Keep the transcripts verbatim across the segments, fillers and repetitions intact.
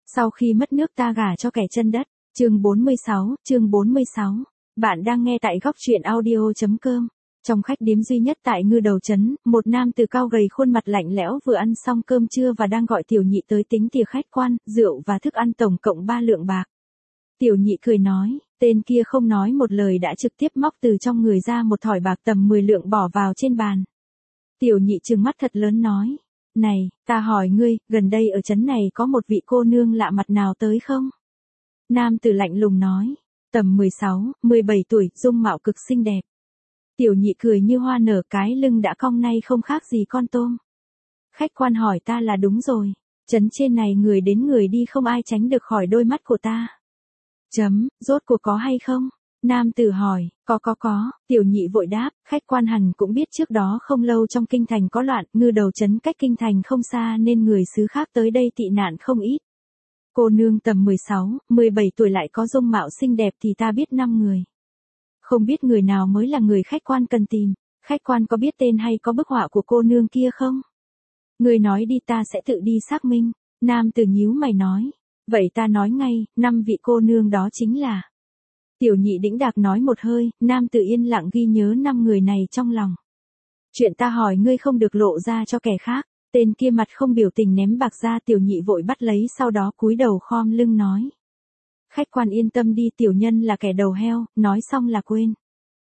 Sau khi mất nước ta gả cho kẻ chân đất. Chương bốn mươi sáu, chương bốn mươi sáu. Bạn đang nghe tại góc truyện audio chấm com. Trong khách điếm duy nhất tại Ngư Đầu trấn, một nam từ cao gầy khuôn mặt lạnh lẽo vừa ăn xong cơm trưa và đang gọi tiểu nhị tới tính tiền khách quan, rượu và thức ăn tổng cộng ba lượng bạc. Tiểu nhị cười nói, tên kia không nói một lời đã trực tiếp móc từ trong người ra một thỏi bạc tầm mười lượng bỏ vào trên bàn. Tiểu nhị trừng mắt thật lớn nói, này, ta hỏi ngươi, gần đây ở trấn này có một vị cô nương lạ mặt nào tới không? Nam tử lạnh lùng nói, tầm mười sáu, mười bảy tuổi, dung mạo cực xinh đẹp. Tiểu nhị cười như hoa nở, cái lưng đã cong nay không khác gì con tôm. Khách quan hỏi ta là đúng rồi, trấn trên này người đến người đi không ai tránh được khỏi đôi mắt của ta. Chấm, rốt cuộc có hay không? Nam tử hỏi, có có có, tiểu nhị vội đáp, khách quan hẳn cũng biết trước đó không lâu trong kinh thành có loạn, Ngư Đầu trấn cách kinh thành không xa nên người xứ khác tới đây tị nạn không ít. Cô nương tầm mười sáu, mười bảy tuổi lại có dung mạo xinh đẹp thì ta biết năm người. Không biết người nào mới là người khách quan cần tìm, khách quan có biết tên hay có bức họa của cô nương kia không? Người nói đi ta sẽ tự đi xác minh. Nam tử nhíu mày nói, vậy ta nói ngay, năm vị cô nương đó chính là. Tiểu nhị đĩnh đạc nói một hơi, nam tử yên lặng ghi nhớ năm người này trong lòng. Chuyện ta hỏi ngươi không được lộ ra cho kẻ khác. Tên kia mặt không biểu tình ném bạc ra, tiểu nhị vội bắt lấy, sau đó cúi đầu khom lưng nói. Khách quan yên tâm đi, tiểu nhân là kẻ đầu heo, nói xong là quên.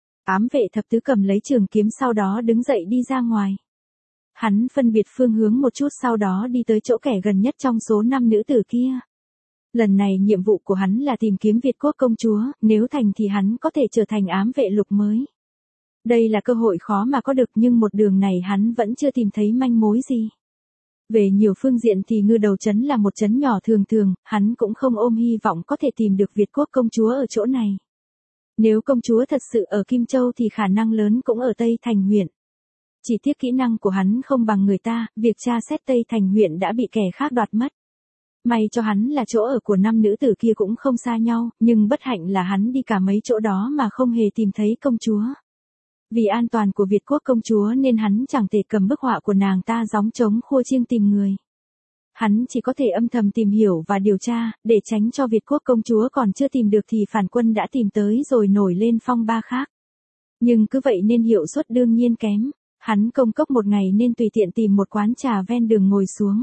Ám vệ thập tứ cầm lấy trường kiếm sau đó đứng dậy đi ra ngoài. Hắn phân biệt phương hướng một chút sau đó đi tới chỗ kẻ gần nhất trong số năm nữ tử kia. Lần này nhiệm vụ của hắn là tìm kiếm Việt quốc công chúa, nếu thành thì hắn có thể trở thành ám vệ lục mới. Đây là cơ hội khó mà có được nhưng một đường này hắn vẫn chưa tìm thấy manh mối gì. Về nhiều phương diện thì Ngư Đầu trấn là một trấn nhỏ thường thường, hắn cũng không ôm hy vọng có thể tìm được Việt quốc công chúa ở chỗ này. Nếu công chúa thật sự ở Kim Châu thì khả năng lớn cũng ở Tây Thành huyện. Chỉ tiếc kỹ năng của hắn không bằng người ta, việc tra xét Tây Thành huyện đã bị kẻ khác đoạt mất. May cho hắn là chỗ ở của năm nữ tử kia cũng không xa nhau, nhưng bất hạnh là hắn đi cả mấy chỗ đó mà không hề tìm thấy công chúa. Vì an toàn của Việt quốc công chúa nên hắn chẳng thể cầm bức họa của nàng ta gióng trống khua chiêng tìm người. Hắn chỉ có thể âm thầm tìm hiểu và điều tra, để tránh cho Việt quốc công chúa còn chưa tìm được thì phản quân đã tìm tới rồi nổi lên phong ba khác. Nhưng cứ vậy nên hiệu suất đương nhiên kém. Hắn công cốc một ngày nên tùy tiện tìm một quán trà ven đường ngồi xuống.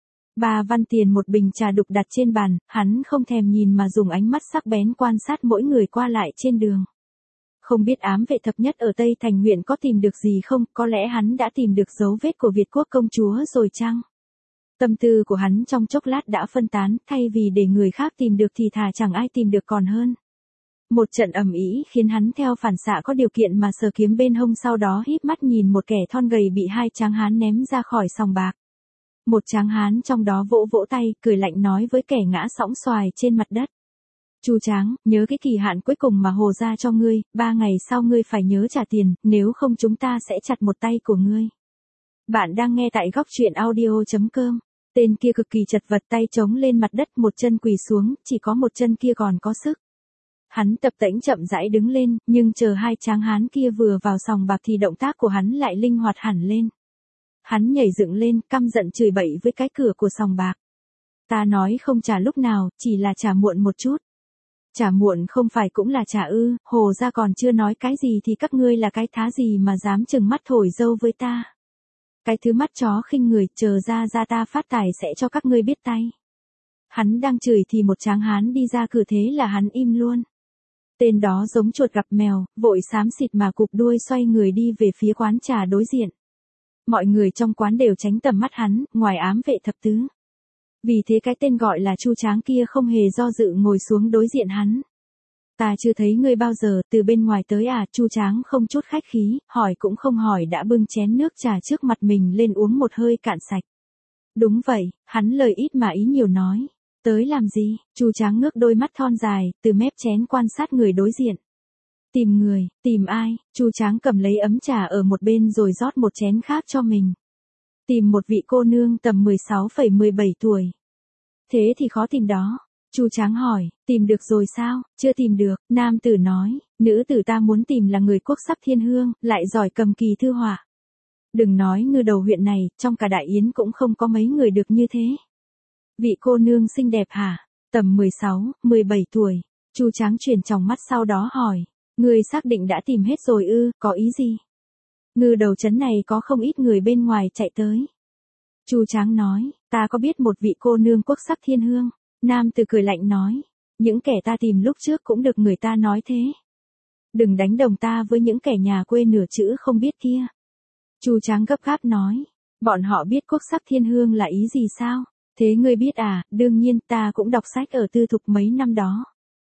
Ba văn tiền một bình trà đục đặt trên bàn, hắn không thèm nhìn mà dùng ánh mắt sắc bén quan sát mỗi người qua lại trên đường. Không biết ám vệ thập nhất ở Tây Thành huyện có tìm được gì không, có lẽ hắn đã tìm được dấu vết của Việt quốc công chúa rồi chăng? Tâm tư của hắn trong chốc lát đã phân tán, thay vì để người khác tìm được thì thà chẳng ai tìm được còn hơn. Một trận ầm ĩ khiến hắn theo phản xạ có điều kiện mà sờ kiếm bên hông, sau đó híp mắt nhìn một kẻ thon gầy bị hai tráng hán ném ra khỏi sòng bạc. Một tráng hán trong đó vỗ vỗ tay, cười lạnh nói với kẻ ngã sõng xoài trên mặt đất. Chu Tráng, nhớ cái kỳ hạn cuối cùng mà hồ ra cho ngươi, ba ngày sau ngươi phải nhớ trả tiền, nếu không chúng ta sẽ chặt một tay của ngươi. Bạn đang nghe tại góc truyện audio chấm com. Tên kia cực kỳ chật vật, tay chống lên mặt đất, một chân quỳ xuống, chỉ có một chân kia còn có sức. Hắn tập tễnh chậm rãi đứng lên, nhưng chờ hai tráng hán kia vừa vào sòng bạc thì động tác của hắn lại linh hoạt hẳn lên. Hắn nhảy dựng lên, căm giận chửi bậy với cái cửa của sòng bạc. Ta nói không trả lúc nào, chỉ là trả muộn một chút. Trả muộn không phải cũng là trả ư, hồ ra còn chưa nói cái gì thì các ngươi là cái thá gì mà dám chừng mắt thổi dâu với ta. Cái thứ mắt chó khinh người, chờ ra ra ta phát tài sẽ cho các ngươi biết tay. Hắn đang chửi thì một tráng hán đi ra cửa, thế là hắn im luôn. Tên đó giống chuột gặp mèo, vội xám xịt mà cụp đuôi xoay người đi về phía quán trà đối diện. Mọi người trong quán đều tránh tầm mắt hắn, ngoài ám vệ thập tứ. Vì thế cái tên gọi là Chu Tráng kia không hề do dự ngồi xuống đối diện hắn. Ta chưa thấy ngươi bao giờ, từ bên ngoài tới à? Chu Tráng không chút khách khí, hỏi cũng không hỏi đã bưng chén nước trà trước mặt mình lên uống một hơi cạn sạch. Đúng vậy, hắn lời ít mà ý nhiều nói. Tới làm gì? Chu Tráng ngước đôi mắt thon dài, từ mép chén quan sát người đối diện. Tìm người, tìm ai? Chu Tráng cầm lấy ấm trà ở một bên rồi rót một chén khác cho mình. Tìm một vị cô nương tầm mười sáu phẩy mười bảy tuổi. Thế thì khó tìm đó. Chu Tráng hỏi, tìm được rồi sao? Chưa tìm được, nam tử nói, nữ tử ta muốn tìm là người quốc sắc thiên hương, lại giỏi cầm kỳ thư họa. Đừng nói Ngư Đầu huyện này, trong cả Đại Yến cũng không có mấy người được như thế. Vị cô nương xinh đẹp hả? Tầm mười sáu, mười bảy tuổi. Chu Tráng chuyển tròng mắt sau đó hỏi. Ngươi xác định đã tìm hết rồi ư, có ý gì? Ngư đầu trấn này có không ít người bên ngoài chạy tới. Chu Tráng nói, ta có biết một vị cô nương quốc sắc thiên hương. Nam tử cười lạnh nói, những kẻ ta tìm lúc trước cũng được người ta nói thế. Đừng đánh đồng ta với những kẻ nhà quê nửa chữ không biết kia. Chu Tráng gấp gáp nói, bọn họ biết quốc sắc thiên hương là ý gì sao? Thế ngươi biết à, đương nhiên ta cũng đọc sách ở tư thục mấy năm đó.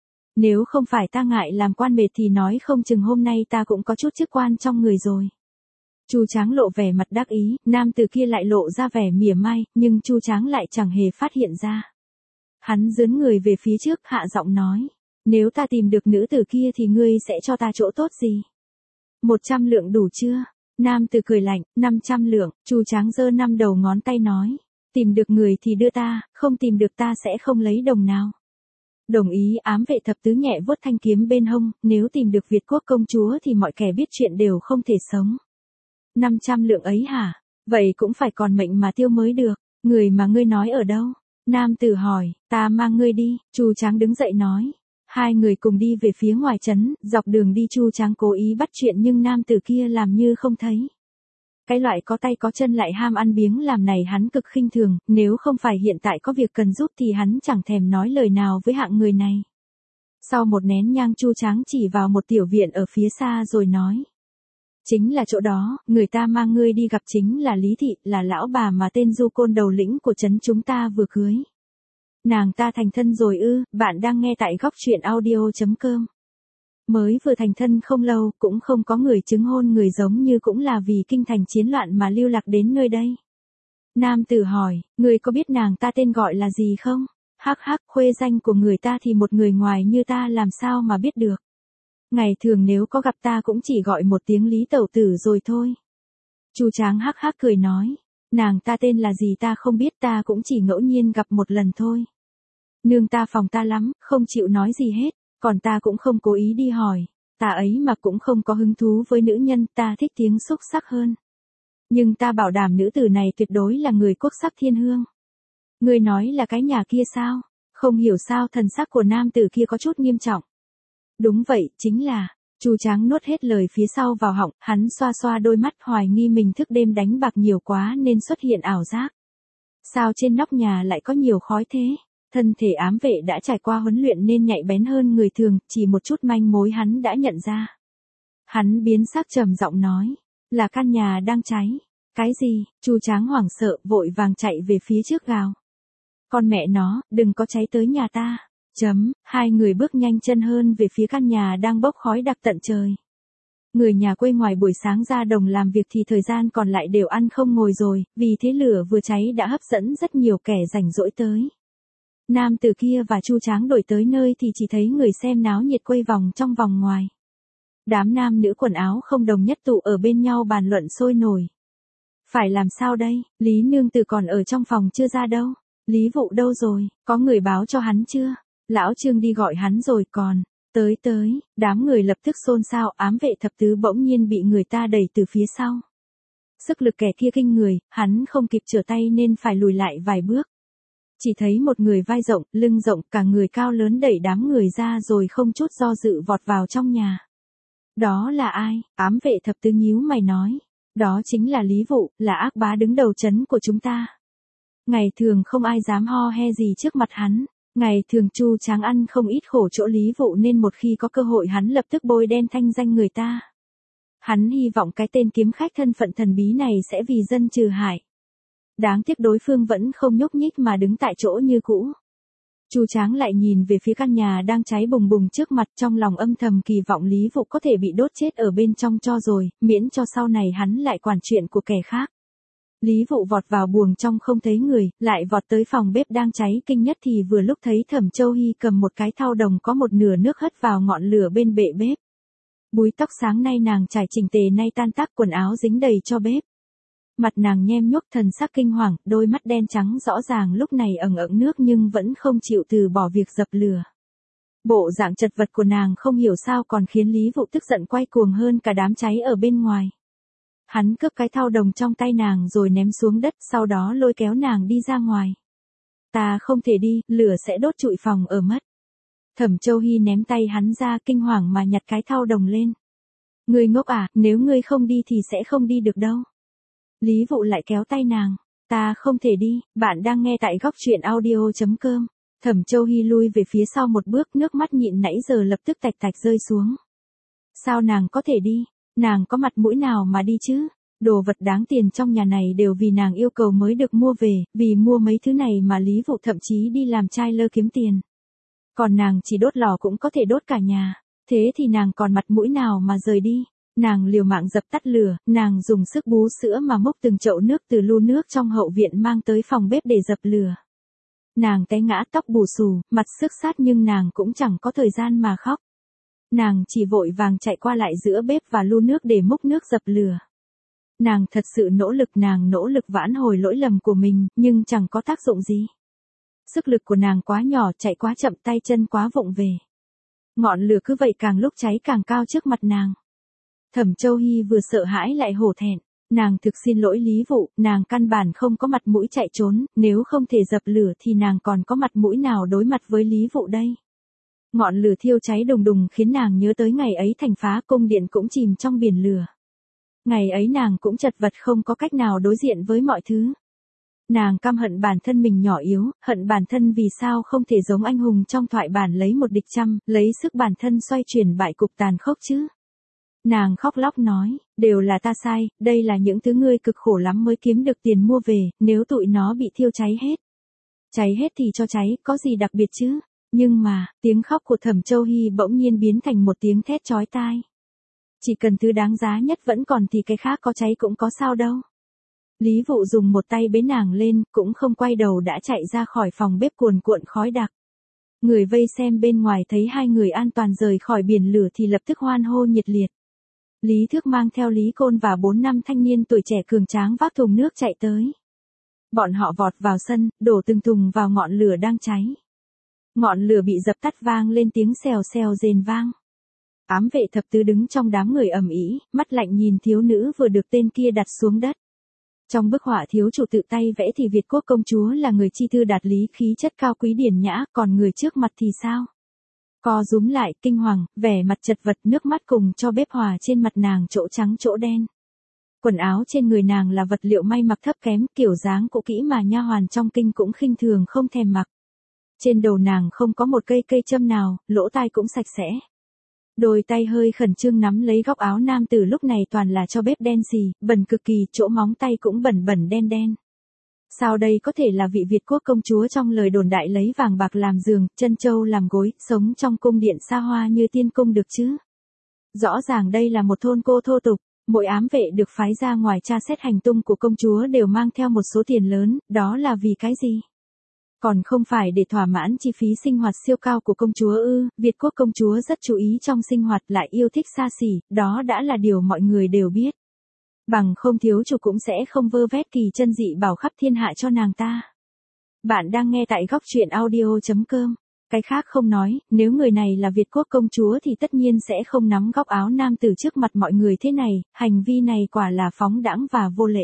Nếu không phải ta ngại làm quan mệt thì nói không chừng hôm nay ta cũng có chút chức quan trong người rồi. Chu Tráng lộ vẻ mặt đắc ý, nam tử kia lại lộ ra vẻ mỉa mai, nhưng Chu Tráng lại chẳng hề phát hiện ra. Hắn dướn người về phía trước hạ giọng nói, nếu ta tìm được nữ tử kia thì ngươi sẽ cho ta chỗ tốt gì? Một trăm lượng đủ chưa? Nam tử cười lạnh, năm trăm lượng, Chu Tráng giơ năm đầu ngón tay nói, tìm được người thì đưa ta, không tìm được ta sẽ không lấy đồng nào. Đồng ý. Ám vệ thập tứ nhẹ vuốt thanh kiếm bên hông, nếu tìm được Việt quốc công chúa thì mọi kẻ biết chuyện đều không thể sống. năm trăm lượng ấy hả? Vậy cũng phải còn mệnh mà tiêu mới được. Người mà ngươi nói ở đâu? Nam tử hỏi, ta mang ngươi đi. Chu Tráng đứng dậy nói. Hai người cùng đi về phía ngoài trấn, dọc đường đi Chu Tráng cố ý bắt chuyện nhưng nam tử kia làm như không thấy. Cái loại có tay có chân lại ham ăn biếng làm này hắn cực khinh thường, nếu không phải hiện tại có việc cần giúp thì hắn chẳng thèm nói lời nào với hạng người này. Sau một nén nhang Chu Tráng chỉ vào một tiểu viện ở phía xa rồi nói. Chính là chỗ đó, người ta mang ngươi đi gặp chính là Lý Thị, là lão bà mà tên du côn đầu lĩnh của trấn chúng ta vừa cưới. Nàng ta thành thân rồi ư? Bạn đang nghe tại góc truyện audio chấm com. Mới vừa thành thân không lâu, cũng không có người chứng hôn người giống như cũng là vì kinh thành chiến loạn mà lưu lạc đến nơi đây. Nam tử hỏi, người có biết nàng ta tên gọi là gì không? Hắc hắc, khuê danh của người ta thì một người ngoài như ta làm sao mà biết được. Ngày thường nếu có gặp ta cũng chỉ gọi một tiếng Lý tẩu tử rồi thôi. Chu Tráng hắc hắc cười nói, nàng ta tên là gì ta không biết, ta cũng chỉ ngẫu nhiên gặp một lần thôi. Nương ta phòng ta lắm, không chịu nói gì hết. Còn ta cũng không cố ý đi hỏi, ta ấy mà cũng không có hứng thú với nữ nhân, ta thích tiếng xúc sắc hơn. Nhưng ta bảo đảm nữ tử này tuyệt đối là người quốc sắc thiên hương. Ngươi nói là cái nhà kia sao? Không hiểu sao thần sắc của nam tử kia có chút nghiêm trọng. Đúng vậy, chính là, Chu Tráng nuốt hết lời phía sau vào họng, hắn xoa xoa đôi mắt hoài nghi mình thức đêm đánh bạc nhiều quá nên xuất hiện ảo giác. Sao trên nóc nhà lại có nhiều khói thế? Thân thể ám vệ đã trải qua huấn luyện nên nhạy bén hơn người thường, chỉ một chút manh mối hắn đã nhận ra. Hắn biến sắc trầm giọng nói, là căn nhà đang cháy. Cái gì? Chu Tráng hoảng sợ, vội vàng chạy về phía trước gào. Con mẹ nó, đừng có cháy tới nhà ta. Chấm, hai người bước nhanh chân hơn về phía căn nhà đang bốc khói đặc tận trời. Người nhà quê ngoài buổi sáng ra đồng làm việc thì thời gian còn lại đều ăn không ngồi rồi, vì thế lửa vừa cháy đã hấp dẫn rất nhiều kẻ rảnh rỗi tới. Nam tử kia và Chu Tráng đổi tới nơi thì chỉ thấy người xem náo nhiệt quay vòng trong vòng ngoài. Đám nam nữ quần áo không đồng nhất tụ ở bên nhau bàn luận sôi nổi. Phải làm sao đây, Lý nương tử còn ở trong phòng chưa ra đâu. Lý Vụ đâu rồi, có người báo cho hắn chưa? Lão Trương đi gọi hắn rồi còn. Tới tới, đám người lập tức xôn xao, ám vệ thập tứ bỗng nhiên bị người ta đẩy từ phía sau. Sức lực kẻ kia kinh người, hắn không kịp trở tay nên phải lùi lại vài bước. Chỉ thấy một người vai rộng, lưng rộng, cả người cao lớn đẩy đám người ra rồi không chút do dự vọt vào trong nhà. Đó là ai? Ám vệ thập tứ nhíu mày nói. Đó chính là Lý Vụ, là ác bá đứng đầu trấn của chúng ta. Ngày thường không ai dám ho he gì trước mặt hắn. Ngày thường Chu Tráng ăn không ít khổ chỗ Lý Vụ nên một khi có cơ hội hắn lập tức bôi đen thanh danh người ta. Hắn hy vọng cái tên kiếm khách thân phận thần bí này sẽ vì dân trừ hại. Đáng tiếc đối phương vẫn không nhúc nhích mà đứng tại chỗ như cũ. Chu Tráng lại nhìn về phía căn nhà đang cháy bùng bùng trước mặt, trong lòng âm thầm kỳ vọng Lý Vụ có thể bị đốt chết ở bên trong cho rồi, miễn cho sau này hắn lại quản chuyện của kẻ khác. Lý Vụ vọt vào buồng trong không thấy người, lại vọt tới phòng bếp đang cháy kinh nhất thì vừa lúc thấy Thẩm Châu Hy cầm một cái thau đồng có một nửa nước hất vào ngọn lửa bên bệ bếp. Búi tóc sáng nay nàng trải chỉnh tề nay tan tác, quần áo dính đầy cho bếp. Mặt nàng nhem nhuốc thần sắc kinh hoàng, đôi mắt đen trắng rõ ràng lúc này ẩn ẩn nước nhưng vẫn không chịu từ bỏ việc dập lửa. Bộ dạng chật vật của nàng không hiểu sao còn khiến Lý Vụ tức giận quay cuồng hơn cả đám cháy ở bên ngoài. Hắn cướp cái thau đồng trong tay nàng rồi ném xuống đất, sau đó lôi kéo nàng đi ra ngoài. Ta không thể đi, lửa sẽ đốt trụi phòng ở mất. Thẩm Châu Hy ném tay hắn ra, kinh hoàng mà nhặt cái thau đồng lên. Ngươi ngốc à, nếu ngươi không đi thì sẽ không đi được đâu. Lý Vụ lại kéo tay nàng. Ta không thể đi, bạn đang nghe tại góc truyện audio.com. Thẩm Châu Hy lui về phía sau một bước, nước mắt nhịn nãy giờ lập tức tạch tạch rơi xuống. Sao nàng có thể đi, nàng có mặt mũi nào mà đi chứ? Đồ vật đáng tiền trong nhà này đều vì nàng yêu cầu mới được mua về, vì mua mấy thứ này mà Lý Vụ thậm chí đi làm trai lơ kiếm tiền. Còn nàng chỉ đốt lò cũng có thể đốt cả nhà, thế thì nàng còn mặt mũi nào mà rời đi? Nàng liều mạng dập tắt lửa, nàng dùng sức bú sữa mà múc từng chậu nước từ lu nước trong hậu viện mang tới phòng bếp để dập lửa. Nàng té ngã tóc bù xù, mặt xước sát nhưng nàng cũng chẳng có thời gian mà khóc. Nàng chỉ vội vàng chạy qua lại giữa bếp và lu nước để múc nước dập lửa. Nàng thật sự nỗ lực, nàng nỗ lực vãn hồi lỗi lầm của mình, nhưng chẳng có tác dụng gì. Sức lực của nàng quá nhỏ, chạy quá chậm, tay chân quá vụng về. Ngọn lửa cứ vậy càng lúc cháy càng cao trước mặt nàng. Thẩm Châu Hy vừa sợ hãi lại hổ thẹn. Nàng thực xin lỗi Lý Vụ, nàng căn bản không có mặt mũi chạy trốn, nếu không thể dập lửa thì nàng còn có mặt mũi nào đối mặt với Lý Vụ đây. Ngọn lửa thiêu cháy đùng đùng khiến nàng nhớ tới ngày ấy thành phá cung điện cũng chìm trong biển lửa. Ngày ấy nàng cũng chật vật không có cách nào đối diện với mọi thứ. Nàng căm hận bản thân mình nhỏ yếu, hận bản thân vì sao không thể giống anh hùng trong thoại bản lấy một địch trăm, lấy sức bản thân xoay chuyển bại cục tàn khốc chứ. Nàng khóc lóc nói, đều là ta sai, đây là những thứ ngươi cực khổ lắm mới kiếm được tiền mua về, nếu tụi nó bị thiêu cháy hết. Cháy hết thì cho cháy, có gì đặc biệt chứ? Nhưng mà, tiếng khóc của Thẩm Châu Hy bỗng nhiên biến thành một tiếng thét chói tai. Chỉ cần thứ đáng giá nhất vẫn còn thì cái khác có cháy cũng có sao đâu. Lý Vụ dùng một tay bế nàng lên, cũng không quay đầu đã chạy ra khỏi phòng bếp cuồn cuộn khói đặc. Người vây xem bên ngoài thấy hai người an toàn rời khỏi biển lửa thì lập tức hoan hô nhiệt liệt. Lý Thước mang theo Lý Côn và bốn năm thanh niên tuổi trẻ cường tráng vác thùng nước chạy tới. Bọn họ vọt vào sân, đổ từng thùng vào ngọn lửa đang cháy. Ngọn lửa bị dập tắt vang lên tiếng xèo xèo rền vang. Ám vệ thập tứ đứng trong đám người ầm ĩ, mắt lạnh nhìn thiếu nữ vừa được tên kia đặt xuống đất. Trong bức họa thiếu chủ tự tay vẽ thì Việt quốc công chúa là người chi thư đạt lý, khí chất cao quý điển nhã, còn người trước mặt thì sao? Co rúm lại, kinh hoàng, vẻ mặt chật vật, nước mắt cùng cho bếp hòa trên mặt nàng chỗ trắng chỗ đen. Quần áo trên người nàng là vật liệu may mặc thấp kém, kiểu dáng cũ kỹ mà nha hoàn trong kinh cũng khinh thường không thèm mặc. Trên đầu nàng không có một cây cây châm nào, lỗ tai cũng sạch sẽ. Đôi tay hơi khẩn trương nắm lấy góc áo nam tử lúc này toàn là cho bếp đen xì, bẩn cực kỳ, chỗ móng tay cũng bẩn bẩn đen đen. Sao đây có thể là vị Việt quốc công chúa trong lời đồn đại lấy vàng bạc làm giường, chân châu làm gối, sống trong cung điện xa hoa như tiên cung được chứ? Rõ ràng đây là một thôn cô thô tục, mỗi ám vệ được phái ra ngoài tra xét hành tung của công chúa đều mang theo một số tiền lớn, đó là vì cái gì? Còn không phải để thỏa mãn chi phí sinh hoạt siêu cao của công chúa ư? Việt quốc công chúa rất chú ý trong sinh hoạt, lại yêu thích xa xỉ, đó đã là điều mọi người đều biết. Bằng không thiếu chủ cũng sẽ không vơ vét kỳ chân dị bảo khắp thiên hạ cho nàng ta. Bạn đang nghe tại góc truyện audio.com. Cái khác không nói, nếu người này là Việt quốc công chúa thì tất nhiên sẽ không nắm góc áo nam tử trước mặt mọi người thế này, hành vi này quả là phóng đãng và vô lễ.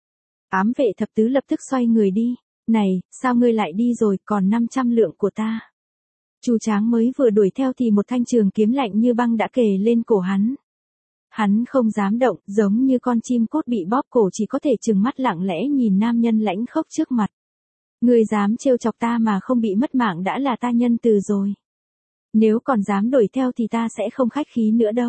Ám vệ thập tứ lập tức xoay người đi. Này, sao ngươi lại đi rồi, còn năm trăm lượng của ta. Chu Tráng mới vừa đuổi theo thì một thanh trường kiếm lạnh như băng đã kề lên cổ hắn. Hắn không dám động, giống như con chim cốt bị bóp cổ, chỉ có thể trừng mắt lặng lẽ nhìn nam nhân lãnh khốc trước mặt. Ngươi dám trêu chọc ta mà không bị mất mạng đã là ta nhân từ rồi. Nếu còn dám đuổi theo thì ta sẽ không khách khí nữa đâu.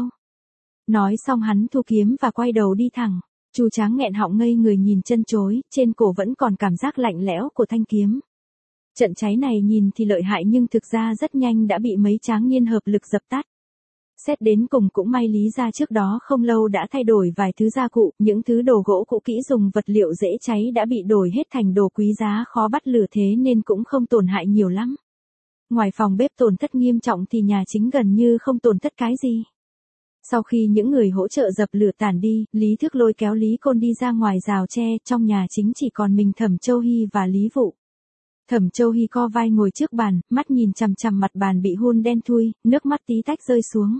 Nói xong hắn thu kiếm và quay đầu đi thẳng. Chu Tráng nghẹn họng ngây người nhìn chân chối, trên cổ vẫn còn cảm giác lạnh lẽo của thanh kiếm. Trận cháy này nhìn thì lợi hại nhưng thực ra rất nhanh đã bị mấy tráng niên hợp lực dập tắt. Xét đến cùng cũng may Lý gia trước đó không lâu đã thay đổi vài thứ gia cụ, những thứ đồ gỗ cũ kỹ dùng vật liệu dễ cháy đã bị đổi hết thành đồ quý giá khó bắt lửa, thế nên cũng không tổn hại nhiều lắm. Ngoài phòng bếp tổn thất nghiêm trọng thì nhà chính gần như không tổn thất cái gì. Sau khi những người hỗ trợ dập lửa tản đi, Lý Thước lôi kéo Lý Côn đi ra ngoài rào tre, trong nhà chính chỉ còn mình Thẩm Châu Hy và Lý Vụ. Thẩm Châu Hy co vai ngồi trước bàn, mắt nhìn chằm chằm mặt bàn bị hun đen thui, nước mắt tí tách rơi xuống.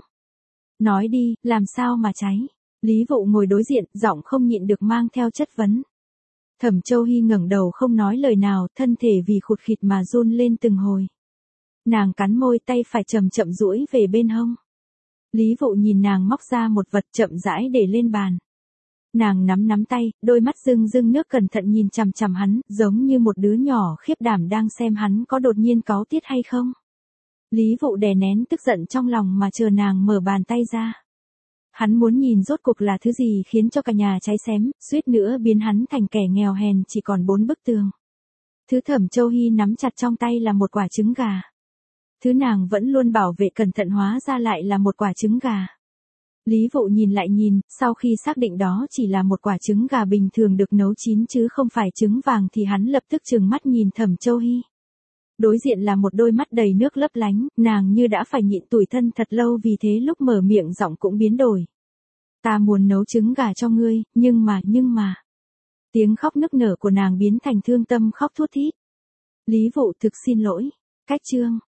Nói đi, làm sao mà cháy? Lý Vụ ngồi đối diện, giọng không nhịn được mang theo chất vấn. Thẩm Châu Hy ngẩng đầu không nói lời nào, thân thể vì khụt khịt mà run lên từng hồi. Nàng cắn môi, tay phải chậm chậm duỗi về bên hông. Lý Vụ nhìn nàng móc ra một vật chậm rãi để lên bàn. Nàng nắm nắm tay, đôi mắt rưng rưng nước cẩn thận nhìn chằm chằm hắn, giống như một đứa nhỏ khiếp đảm đang xem hắn có đột nhiên cáu tiết hay không. Lý Vụ đè nén tức giận trong lòng mà chờ nàng mở bàn tay ra. Hắn muốn nhìn rốt cuộc là thứ gì khiến cho cả nhà cháy xém, suýt nữa biến hắn thành kẻ nghèo hèn chỉ còn bốn bức tường. Thứ Thẩm Châu Hy nắm chặt trong tay là một quả trứng gà. Thứ nàng vẫn luôn bảo vệ cẩn thận hóa ra lại là một quả trứng gà. Lý Vụ nhìn lại nhìn, sau khi xác định đó chỉ là một quả trứng gà bình thường được nấu chín chứ không phải trứng vàng thì hắn lập tức trừng mắt nhìn Thẩm Châu Hy. Đối diện là một đôi mắt đầy nước lấp lánh, nàng như đã phải nhịn tủi thân thật lâu vì thế lúc mở miệng giọng cũng biến đổi. Ta muốn nấu trứng gà cho ngươi, nhưng mà, nhưng mà. Tiếng khóc nức nở của nàng biến thành thương tâm khóc thút thít. Lý Vụ thực xin lỗi. Cách chương.